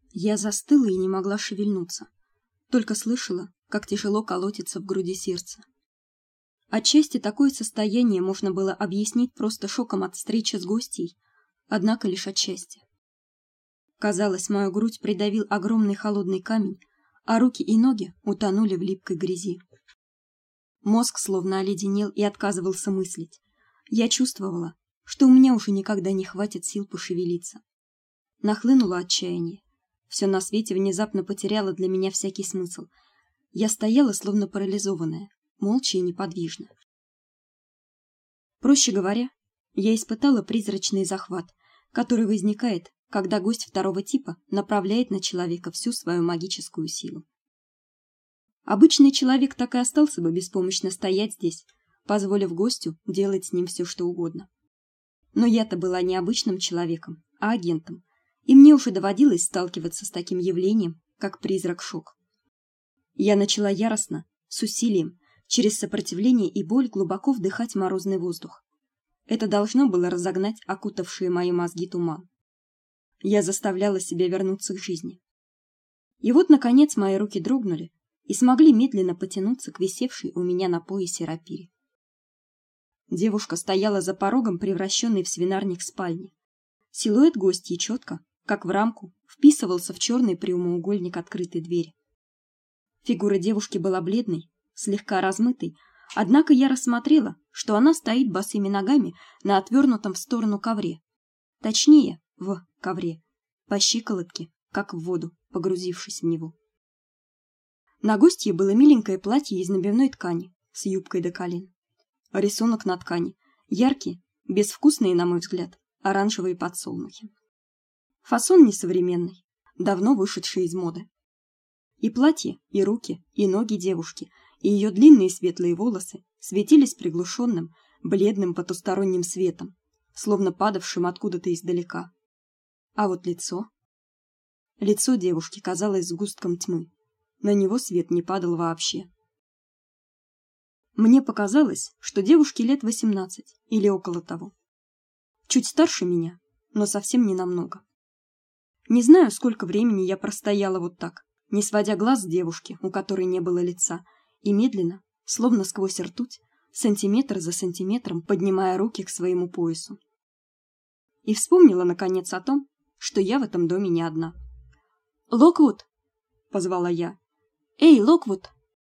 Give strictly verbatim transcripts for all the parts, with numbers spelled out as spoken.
Я застыла и не могла шевельнуться, только слышала, как тяжело колотится в груди сердце. Отчасти такое состояние можно было объяснить просто шоком от встречи с гостьей, однако лишь отчасти. Казалось, мою грудь придавил огромный холодный камень, а руки и ноги утонули в липкой грязи. Мозг словно оледенел и отказывался мыслить. Я чувствовала, что у меня уже никогда не хватит сил пошевелиться. Нахлынуло отчаяние. Все на свете внезапно потеряло для меня всякий смысл. Я стояла словно парализованная, молча и неподвижно. Проще говоря, я испытала призрачный захват, который возникает, когда гость второго типа направляет на человека всю свою магическую силу. Обычный человек так и остался бы беспомощно стоять здесь, позволив гостю делать с ним все, что угодно. Но я-то была не обычным человеком, а агентом, и мне уже доводилось сталкиваться с таким явлением, как призрак-шок. Я начала яростно, с усилием, через сопротивление и боль глубоко вдыхать морозный воздух. Это должно было разогнать окутавшие мои мозги туман. Я заставляла себя вернуться к жизни. И вот, наконец, мои руки дрогнули и смогли медленно потянуться к висевшей у меня на поясе рапире. Девушка стояла за порогом, превращенной в свинарник спальни. Силуэт гостьи четко, как в рамку, вписывался в черный прямоугольник открытой двери. Фигура девушки была бледной, слегка размытой, однако я рассмотрела, что она стоит босыми ногами на отвернутом в сторону ковре. Точнее, в ковре, по щиколотке, как в воду, погрузившись в него. На гостье было миленькое платье из набивной ткани с юбкой до колен. Рисунок на ткани яркие, безвкусные, на мой взгляд, оранжевые подсолнухи. Фасон несовременный, давно вышедший из моды. И платье, и руки, и ноги девушки, и ее длинные светлые волосы светились приглушенным, бледным потусторонним светом, словно падавшим откуда-то издалека. А вот лицо... Лицо девушки казалось сгустком тьмы. На него свет не падал вообще. Мне показалось, что девушке лет восемнадцать или около того. Чуть старше меня, но совсем не намного. Не знаю, сколько времени я простояла вот так, не сводя глаз с девушки, у которой не было лица, и медленно, словно сквозь ртуть, сантиметр за сантиметром поднимая руки к своему поясу. И вспомнила наконец о том, что я в этом доме не одна. "Локвуд", позвала я. "Эй, Локвуд!"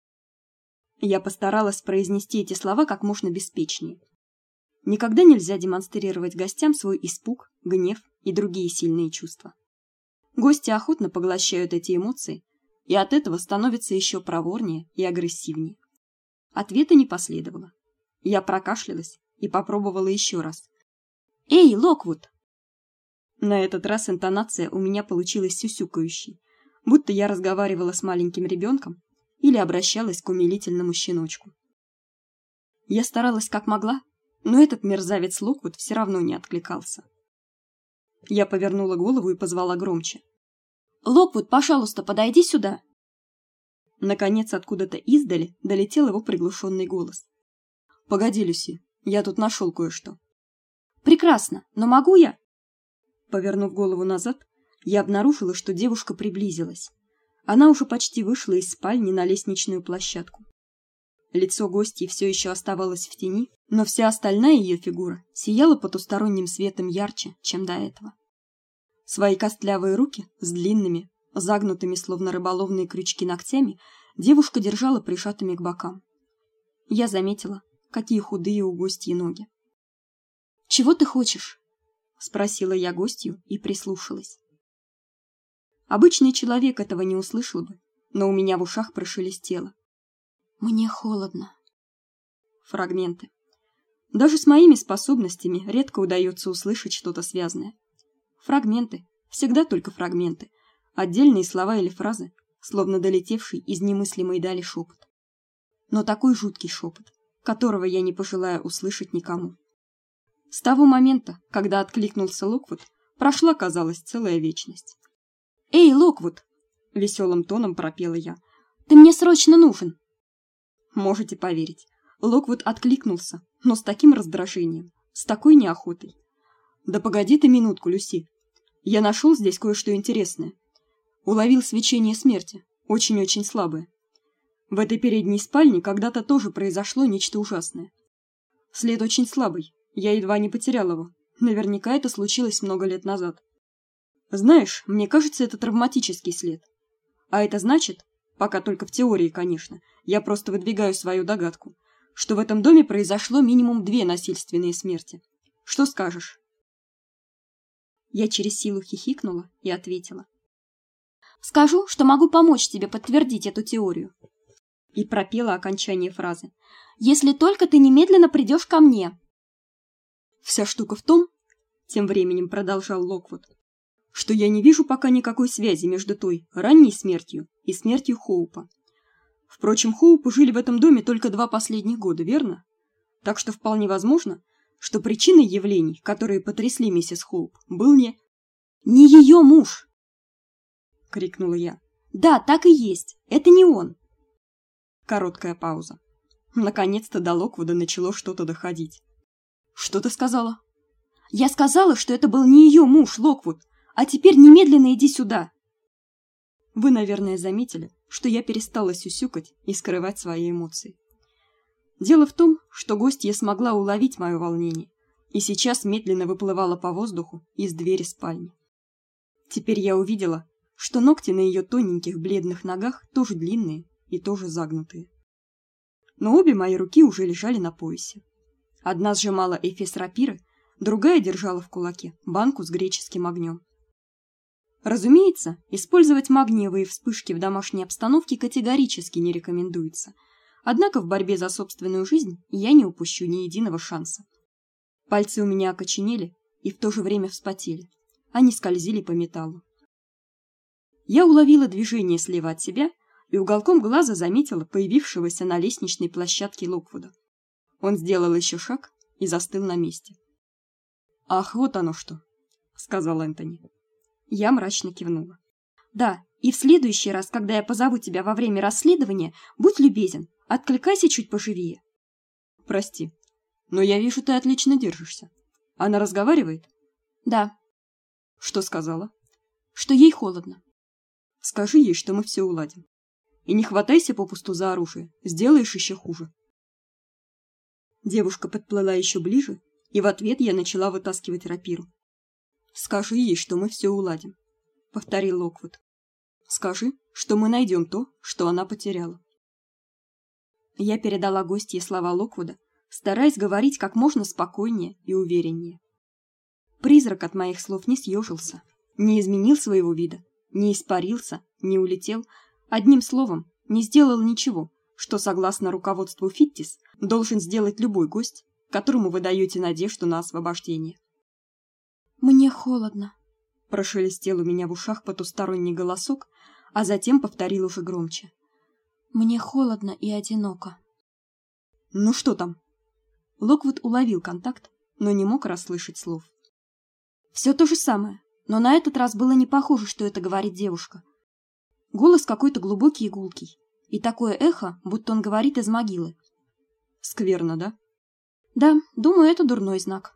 Я постаралась произнести эти слова как можно беспечнее. Никогда нельзя демонстрировать гостям свой испуг, гнев и другие сильные чувства. Гости охотно поглощают эти эмоции, и от этого становятся еще проворнее и агрессивнее. Ответа не последовало. Я прокашлялась и попробовала еще раз. "Эй, Локвуд!" На этот раз интонация у меня получилась сюсюкающей, будто я разговаривала с маленьким ребенком или обращалась к умилительному щеночку. Я старалась как могла, но этот мерзавец Локвуд все равно не откликался. Я повернула голову и позвала громче. "Локвуд, пожалуйста, подойди сюда!" Наконец, откуда-то издали долетел его приглушенный голос. "Погоди, Люси, я тут нашел кое-что." "Прекрасно, но могу я?" Повернув голову назад, я обнаружила, что девушка приблизилась. Она уже почти вышла из спальни на лестничную площадку. Лицо гостьи все еще оставалось в тени, но вся остальная ее фигура сияла потусторонним светом ярче, чем до этого. Свои костлявые руки с длинными, загнутыми словно рыболовные крючки ногтями девушка держала прижатыми к бокам. Я заметила, какие худые у гостьи ноги. "Чего ты хочешь?" спросила я гостью и прислушалась. Обычный человек этого не услышал бы, но у меня в ушах прошелестело. "Мне холодно". Фрагменты. Даже с моими способностями редко удается услышать что-то связное. Фрагменты, всегда только фрагменты, отдельные слова или фразы, словно долетевший из немыслимой дали шепот. Но такой жуткий шепот, которого я не пожелаю услышать никому. С того момента, когда откликнулся Локвуд, прошла, казалось, целая вечность. "Эй, Локвуд!" веселым тоном пропела я. "Ты мне срочно нужен!" Можете поверить, Локвуд откликнулся, но с таким раздражением, с такой неохотой. "Да погоди ты минутку, Люси. Я нашел здесь кое-что интересное. Уловил свечение смерти, очень-очень слабое. В этой передней спальне когда-то тоже произошло нечто ужасное. След очень слабый, я едва не потерял его. Наверняка это случилось много лет назад. Знаешь, мне кажется, это травматический след. А это значит, пока только в теории, конечно, я просто выдвигаю свою догадку, что в этом доме произошло минимум две насильственные смерти. Что скажешь? Я через силу хихикнула и ответила: скажу, что могу помочь тебе подтвердить эту теорию. И пропела окончание фразы: если только ты немедленно придешь ко мне. Вся штука в том, тем временем продолжал Локвуд, что я не вижу пока никакой связи между той ранней смертью и смертью Хоупа. Впрочем, Хоупы жили в этом доме только два последних года, верно? Так что вполне возможно, что причиной явлений, которые потрясли миссис Хоуп, был не... «Не ее муж!» — крикнула я. «Да, так и есть. Это не он». Короткая пауза. Наконец-то до Локвуда начало что-то доходить. «Что ты сказала?» «Я сказала, что это был не ее муж, Локвуд. А теперь немедленно иди сюда!» Вы, наверное, заметили, что я перестала сюсюкать и скрывать свои эмоции. Дело в том, что гостья смогла уловить мое волнение и сейчас медленно выплывала по воздуху из двери спальни. Теперь я увидела, что ногти на ее тоненьких бледных ногах тоже длинные и тоже загнутые. Но обе мои руки уже лежали на поясе. Одна сжимала эфес рапиры, другая держала в кулаке банку с греческим огнем. Разумеется, использовать магниевые вспышки в домашней обстановке категорически не рекомендуется. Однако в борьбе за собственную жизнь я не упущу ни единого шанса. Пальцы у меня окоченели и в то же время вспотели. Они скользили по металлу. Я уловила движение слева от себя и уголком глаза заметила появившегося на лестничной площадке Локвуда. Он сделал еще шаг и застыл на месте. «Ах, вот оно что!» — сказал Энтони. Я мрачно кивнула. «Да, и в следующий раз, когда я позову тебя во время расследования, будь любезен, откликайся чуть поживее». «Прости, но я вижу, ты отлично держишься. Она разговаривает?» «Да». «Что сказала?» «Что ей холодно». «Скажи ей, что мы все уладим. И не хватайся попусту за оружие, сделаешь еще хуже». Девушка подплыла еще ближе, и в ответ я начала вытаскивать рапиру. «Скажи ей, что мы все уладим», — повторил Локвуд. «Скажи, что мы найдем то, что она потеряла». Я передала гостье слова Локвуда, стараясь говорить как можно спокойнее и увереннее. Призрак от моих слов не съежился, не изменил своего вида, не испарился, не улетел, одним словом, не сделал ничего, что, согласно руководству Фиттис, должен сделать любой гость, которому вы даете надежду на освобождение. «Мне холодно», — прошелестел у меня в ушах потусторонний голосок, а затем повторил уже громче. «Мне холодно и одиноко». «Ну что там?» Локвуд уловил контакт, но не мог расслышать слов. «Все то же самое, но на этот раз было не похоже, что это говорит девушка. Голос какой-то глубокий и гулкий, и такое эхо, будто он говорит из могилы». «Скверно, да?» «Да, думаю, это дурной знак».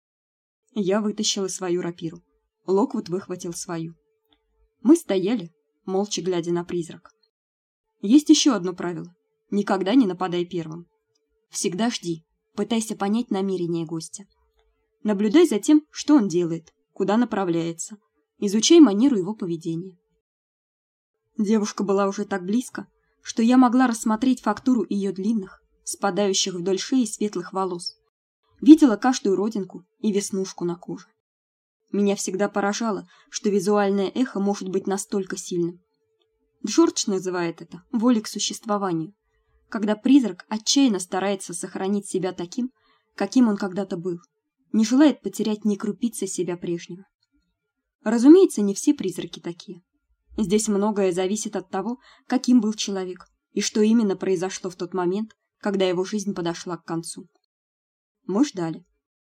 Я вытащила свою рапиру. Локвуд выхватил свою. Мы стояли, молча глядя на призрак. Есть еще одно правило: никогда не нападай первым. Всегда жди, пытайся понять намерения гостя. Наблюдай за тем, что он делает, куда направляется. Изучай манеру его поведения. Девушка была уже так близко, что я могла рассмотреть фактуру ее длинных, спадающих вдоль шеи светлых волос. Видела каждую родинку и веснушку на коже. Меня всегда поражало, что визуальное эхо может быть настолько сильным. Джордж называет это волей к существованию, когда призрак отчаянно старается сохранить себя таким, каким он когда-то был, не желает потерять ни крупицы себя прежнего. Разумеется, не все призраки такие. Здесь многое зависит от того, каким был человек и что именно произошло в тот момент, когда его жизнь подошла к концу. Мы ждали.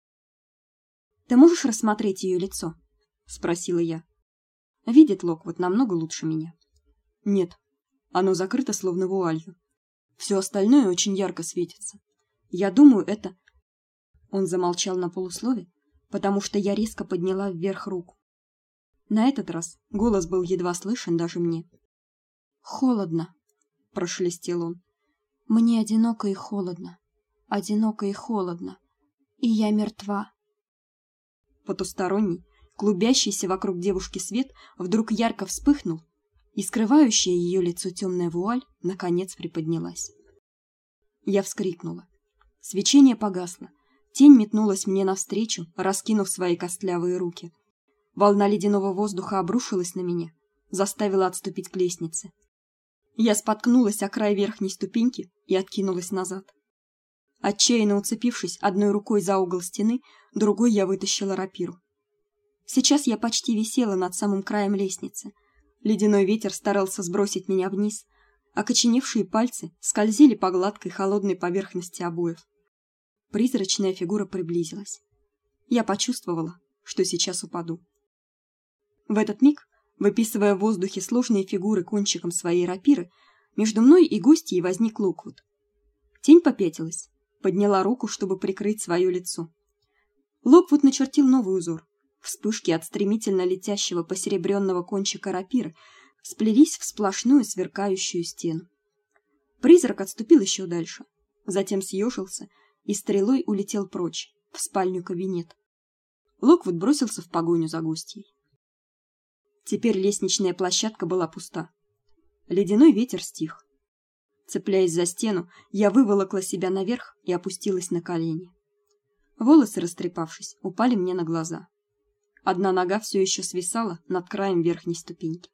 «Ты можешь рассмотреть ее лицо?» — спросила я. Видит Локвуд намного лучше меня. «Нет, оно закрыто словно вуалью. Все остальное очень ярко светится. Я думаю, это...» Он замолчал на полуслове, потому что я резко подняла вверх руку. На этот раз голос был едва слышен даже мне. Холодно, прошелестел он. Мне одиноко и холодно. Одиноко и холодно. И я мертва. Потусторонний, клубящийся вокруг девушки свет вдруг ярко вспыхнул, и скрывающая ее лицо темная вуаль наконец приподнялась. Я вскрикнула. Свечение погасло. Тень метнулась мне навстречу, раскинув свои костлявые руки. Волна ледяного воздуха обрушилась на меня, заставила отступить к лестнице. Я споткнулась о край верхней ступеньки и откинулась назад. Отчаянно уцепившись одной рукой за угол стены, другой я вытащила рапиру. Сейчас я почти висела над самым краем лестницы. Ледяной ветер старался сбросить меня вниз, а окоченевшие пальцы скользили по гладкой холодной поверхности обоев. Призрачная фигура приблизилась. Я почувствовала, что сейчас упаду. В этот миг, выписывая в воздухе сложные фигуры кончиком своей рапиры, между мной и гостьей возник Локвуд. Тень попятилась, подняла руку, чтобы прикрыть свое лицо. Локвуд начертил новый узор. Вспышки от стремительно летящего посеребренного кончика рапиры сплелись в сплошную сверкающую стену. Призрак отступил еще дальше, затем съежился и стрелой улетел прочь, в спальню-кабинет. Локвуд бросился в погоню за гостьей. Теперь лестничная площадка была пуста. Ледяной ветер стих. Цепляясь за стену, я выволокла себя наверх и опустилась на колени. Волосы, растрепавшись, упали мне на глаза. Одна нога все еще свисала над краем верхней ступеньки.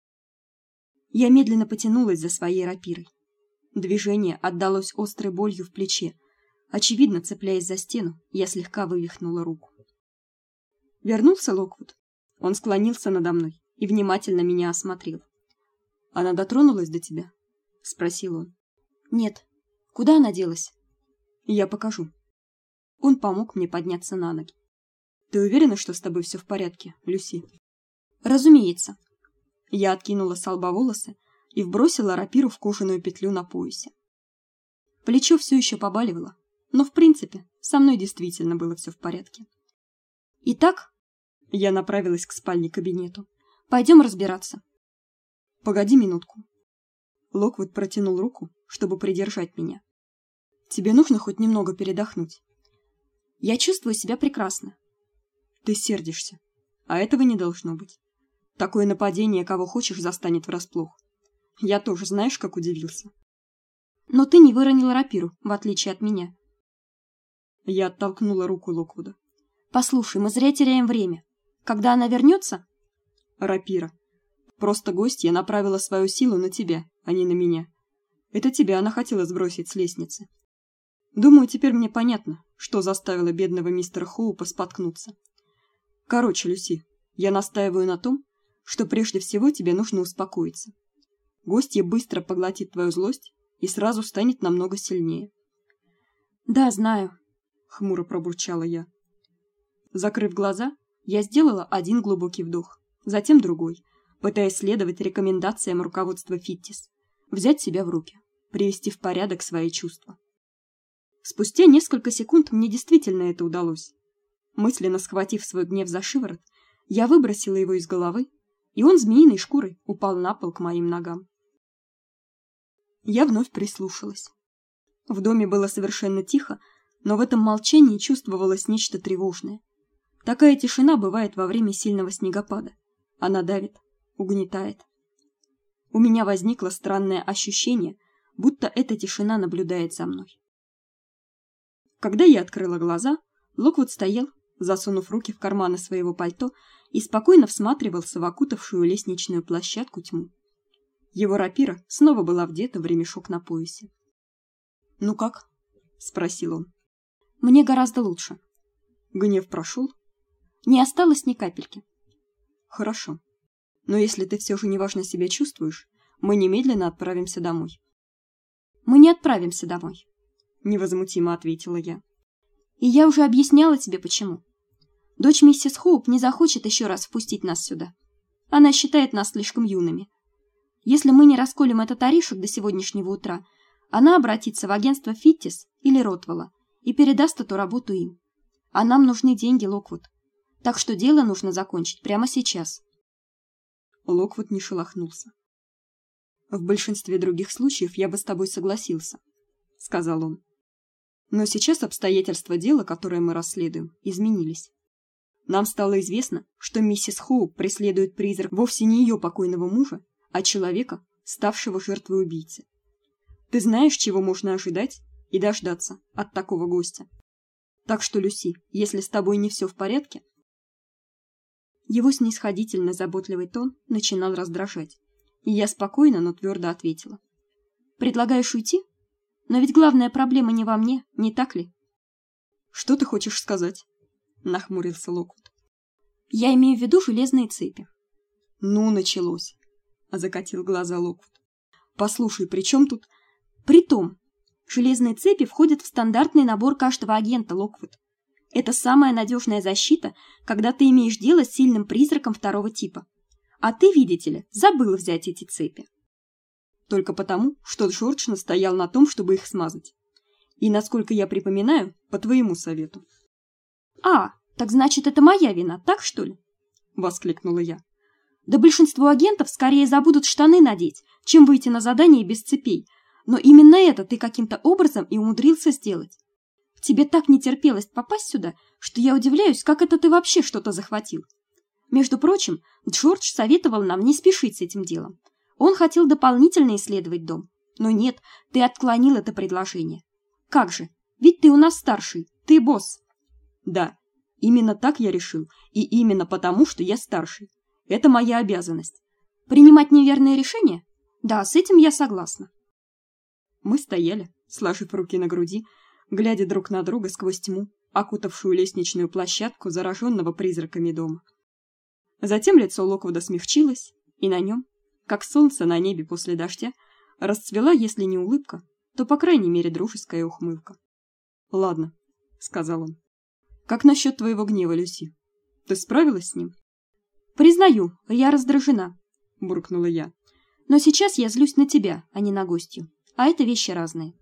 Я медленно потянулась за своей рапирой. Движение отдалось острой болью в плече. Очевидно, цепляясь за стену, я слегка вывихнула руку. Вернулся Локвуд. Он склонился надо мной и внимательно меня осмотрел. Она дотронулась до тебя? Спросил он. Нет. Куда она делась? Я покажу. Он помог мне подняться на ноги. Ты уверена, что с тобой все в порядке, Люси? Разумеется. Я откинула с лба волосы и вбросила рапиру в кожаную петлю на поясе. Плечо все еще побаливало, но в принципе со мной действительно было все в порядке. Итак, я направилась к спальне-кабинету. Пойдем разбираться. Погоди минутку. Локвуд протянул руку, чтобы придержать меня. Тебе нужно хоть немного передохнуть. Я чувствую себя прекрасно. Ты сердишься, а этого не должно быть. Такое нападение, кого хочешь, застанет врасплох. Я тоже, знаешь, как удивился. Но ты не выронила рапиру, в отличие от меня. Я оттолкнула руку Локвуда. Послушай, мы зря теряем время. Когда она вернется? Рапира. Просто гостья направила свою силу на тебя, а не на меня. Это тебя она хотела сбросить с лестницы. Думаю, теперь мне понятно, что заставило бедного мистера Хоупа споткнуться. Короче, Люси, я настаиваю на том, что прежде всего тебе нужно успокоиться. Гостья быстро поглотит твою злость и сразу станет намного сильнее. Да, знаю, хмуро пробурчала я. Закрыв глаза, я сделала один глубокий вдох, затем другой, пытаясь следовать рекомендациям руководства Фиттис, взять себя в руки, привести в порядок свои чувства. Спустя несколько секунд мне действительно это удалось. Мысленно схватив свой гнев за шиворот, я выбросила его из головы, и он змеиной шкурой упал на пол к моим ногам. Я вновь прислушалась. В доме было совершенно тихо, но в этом молчании чувствовалось нечто тревожное. Такая тишина бывает во время сильного снегопада. Она давит, угнетает. У меня возникло странное ощущение, будто эта тишина наблюдает за мной. Когда я открыла глаза, Локвуд стоял, засунув руки в карманы своего пальто, и спокойно всматривался в окутавшую лестничную площадку тьму. Его рапира снова была вдета в ремешок на поясе. "Ну как?" спросил он. "Мне гораздо лучше". Гнев прошел? Не осталось ни капельки. Хорошо. Но если ты все же неважно себя чувствуешь, мы немедленно отправимся домой. Мы не отправимся домой, невозмутимо ответила я. И я уже объясняла тебе почему. Дочь миссис Хоуп не захочет еще раз впустить нас сюда. Она считает нас слишком юными. Если мы не расколем этот орешек до сегодняшнего утра, она обратится в агентство Фиттис или Ротвелла и передаст эту работу им. А нам нужны деньги, Локвуд. Так что дело нужно закончить прямо сейчас. Локвуд не шелохнулся. В большинстве других случаев я бы с тобой согласился, сказал он. Но сейчас обстоятельства дела, которое мы расследуем, изменились. Нам стало известно, что миссис Хоуп преследует призрак вовсе не ее покойного мужа, а человека, ставшего жертвой убийцы. Ты знаешь, чего можно ожидать и дождаться от такого гостя. Так что, Люси, если с тобой не все в порядке... Его снисходительно заботливый тон начинал раздражать, и я спокойно, но твердо ответила: предлагаешь уйти? Но ведь главная проблема не во мне, не так ли? Что ты хочешь сказать? Нахмурился Локвуд. Я имею в виду железные цепи. Ну, началось. Закатил глаза Локвуд. Послушай, при чем тут... Притом, железные цепи входят в стандартный набор каждого агента, Локвуд. Это самая надежная защита, когда ты имеешь дело с сильным призраком второго типа. А ты, видите ли, забыл взять эти цепи. Только потому, что Джордж настоял на том, чтобы их смазать. И, насколько я припоминаю, по твоему совету. А, так значит, это моя вина, так что ли? Воскликнула я. Да большинство агентов скорее забудут штаны надеть, чем выйти на задание без цепей. Но именно это ты каким-то образом и умудрился сделать. Тебе так не терпелось попасть сюда, что я удивляюсь, как это ты вообще что-то захватил. Между прочим, Джордж советовал нам не спешить с этим делом. Он хотел дополнительно исследовать дом. Но нет, ты отклонил это предложение. Как же? Ведь ты у нас старший, ты босс. Да, именно так я решил, и именно потому, что я старший. Это моя обязанность. Принимать неверные решения? Да, с этим я согласна. Мы стояли, сложив руки на груди, глядя друг на друга сквозь тьму, окутавшую лестничную площадку зараженного призраками дома. Затем лицо Локвуда смягчилось, и на нем, как солнце на небе после дождя, расцвела, если не улыбка, то, по крайней мере, дружеская ухмылка. «Ладно», — сказал он. «Как насчет твоего гнева, Люси? Ты справилась с ним?» «Признаю, я раздражена», — буркнула я. «Но сейчас я злюсь на тебя, а не на гостью. А это вещи разные».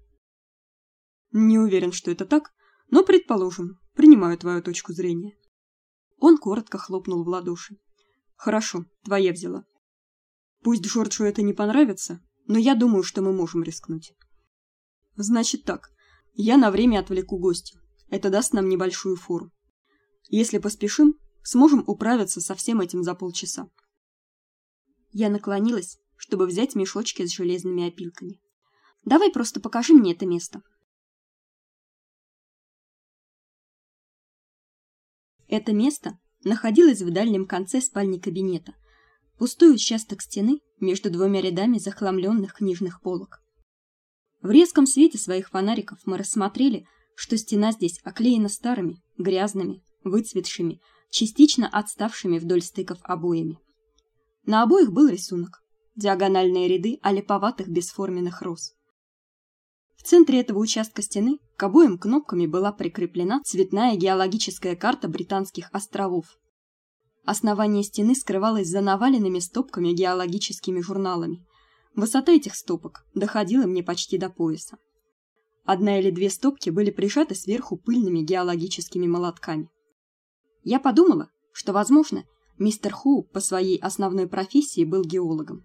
«Не уверен, что это так, но, предположим, принимаю твою точку зрения». Он коротко хлопнул в ладоши. «Хорошо, твоя взяла. Пусть Джорджу это не понравится, но я думаю, что мы можем рискнуть. Значит так, я на время отвлеку гостя. Это даст нам небольшую фору. Если поспешим, сможем управиться со всем этим за полчаса». Я наклонилась, чтобы взять мешочки с железными опилками. «Давай просто покажи мне это место». Это место находилось в дальнем конце спальни кабинета, пустой участок стены между двумя рядами захламленных книжных полок. В резком свете своих фонариков мы рассмотрели, что стена здесь оклеена старыми, грязными, выцветшими, частично отставшими вдоль стыков обоями. На обоих был рисунок: диагональные ряды олиповатых бесформенных роз. В центре этого участка стены к обоим кнопками была прикреплена цветная геологическая карта Британских островов. Основание стены скрывалось за наваленными стопками геологическими журналами. Высота этих стопок доходила мне почти до пояса. Одна или две стопки были прижаты сверху пыльными геологическими молотками. Я подумала, что, возможно, мистер Хоуп по своей основной профессии был геологом.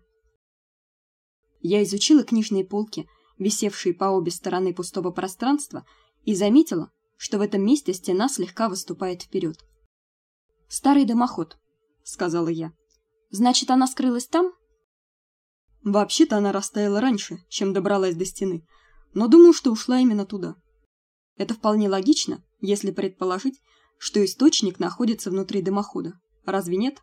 Я изучила книжные полки, висевшие по обе стороны пустого пространства, и заметила, что в этом месте стена слегка выступает вперед. «Старый дымоход», — сказала я. «Значит, она скрылась там?» «Вообще-то она растаяла раньше, чем добралась до стены, но думаю, что ушла именно туда. Это вполне логично, если предположить, что источник находится внутри дымохода. Разве нет?»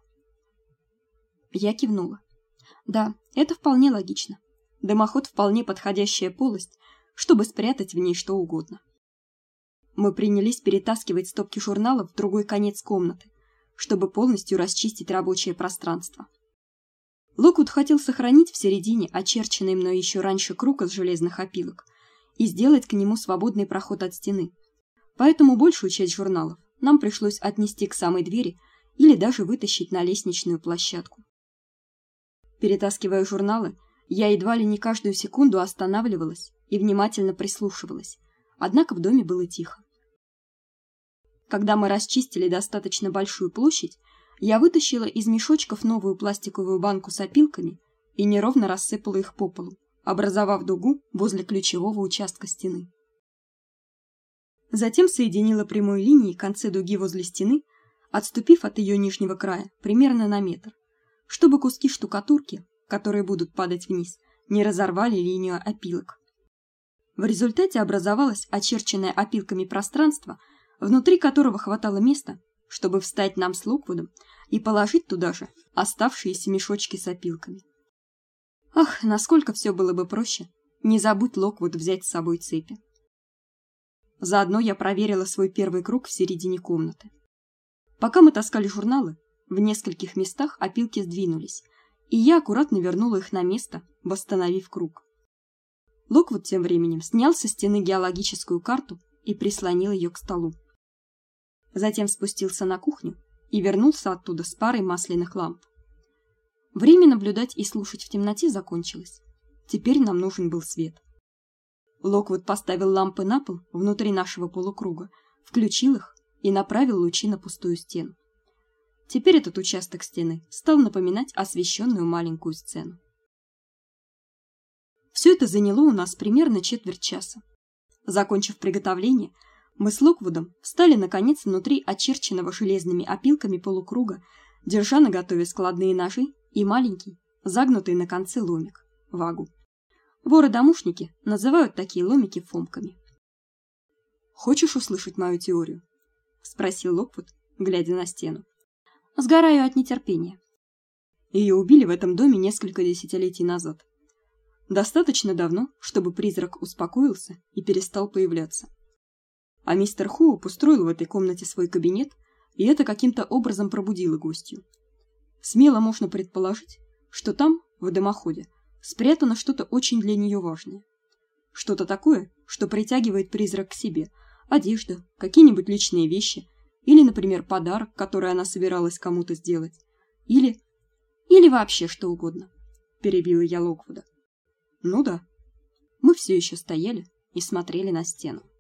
Я кивнула. «Да, это вполне логично. Дымоход вполне подходящая полость, чтобы спрятать в ней что угодно». Мы принялись перетаскивать стопки журналов в другой конец комнаты, чтобы полностью расчистить рабочее пространство. Локвуд хотел сохранить в середине очерченный мной еще раньше круг из железных опилок и сделать к нему свободный проход от стены. Поэтому большую часть журналов нам пришлось отнести к самой двери или даже вытащить на лестничную площадку. Перетаскивая журналы, я едва ли не каждую секунду останавливалась и внимательно прислушивалась, однако в доме было тихо. Когда мы расчистили достаточно большую площадь, Я вытащила из мешочков новую пластиковую банку с опилками и неровно рассыпала их по полу, образовав дугу возле ключевого участка стены. Затем соединила прямой линией концы дуги возле стены, отступив от ее нижнего края примерно на метр, чтобы куски штукатурки, которые будут падать вниз, не разорвали линию опилок. В результате образовалось очерченное опилками пространство, внутри которого хватало места, чтобы встать нам с Локвудом и положить туда же оставшиеся мешочки с опилками. Ах, насколько все было бы проще, не забудь, Локвуд, взять с собой цепи. Заодно я проверила свой первый круг в середине комнаты. Пока мы таскали журналы, в нескольких местах опилки сдвинулись, и я аккуратно вернула их на место, восстановив круг. Локвуд тем временем снял со стены геологическую карту и прислонил ее к столу. Затем спустился на кухню и вернулся оттуда с парой масляных ламп. Время наблюдать и слушать в темноте закончилось. Теперь нам нужен был свет. Локвуд поставил лампы на пол внутри нашего полукруга, включил их и направил лучи на пустую стену. Теперь этот участок стены стал напоминать освещенную маленькую сцену. Все это заняло у нас примерно четверть часа. Закончив приготовление, мы с Локвудом встали наконец внутри очерченного железными опилками полукруга, держа наготове складные ножи и маленький, загнутый на конце ломик вагу. Воры-домушники называют такие ломики фомками. Хочешь услышать мою теорию? Спросил Локвуд, глядя на стену. Сгораю от нетерпения. Ее убили в этом доме несколько десятилетий назад. Достаточно давно, чтобы призрак успокоился и перестал появляться. А мистер Хоуп устроил в этой комнате свой кабинет, и это каким-то образом пробудило гостью. Смело можно предположить, что там, в дымоходе, спрятано что-то очень для нее важное. Что-то такое, что притягивает призрак к себе: одежда, какие-нибудь личные вещи, или, например, подарок, который она собиралась кому-то сделать, или или вообще что угодно. Перебила я Локвуда. Ну да. Мы все еще стояли и смотрели на стену.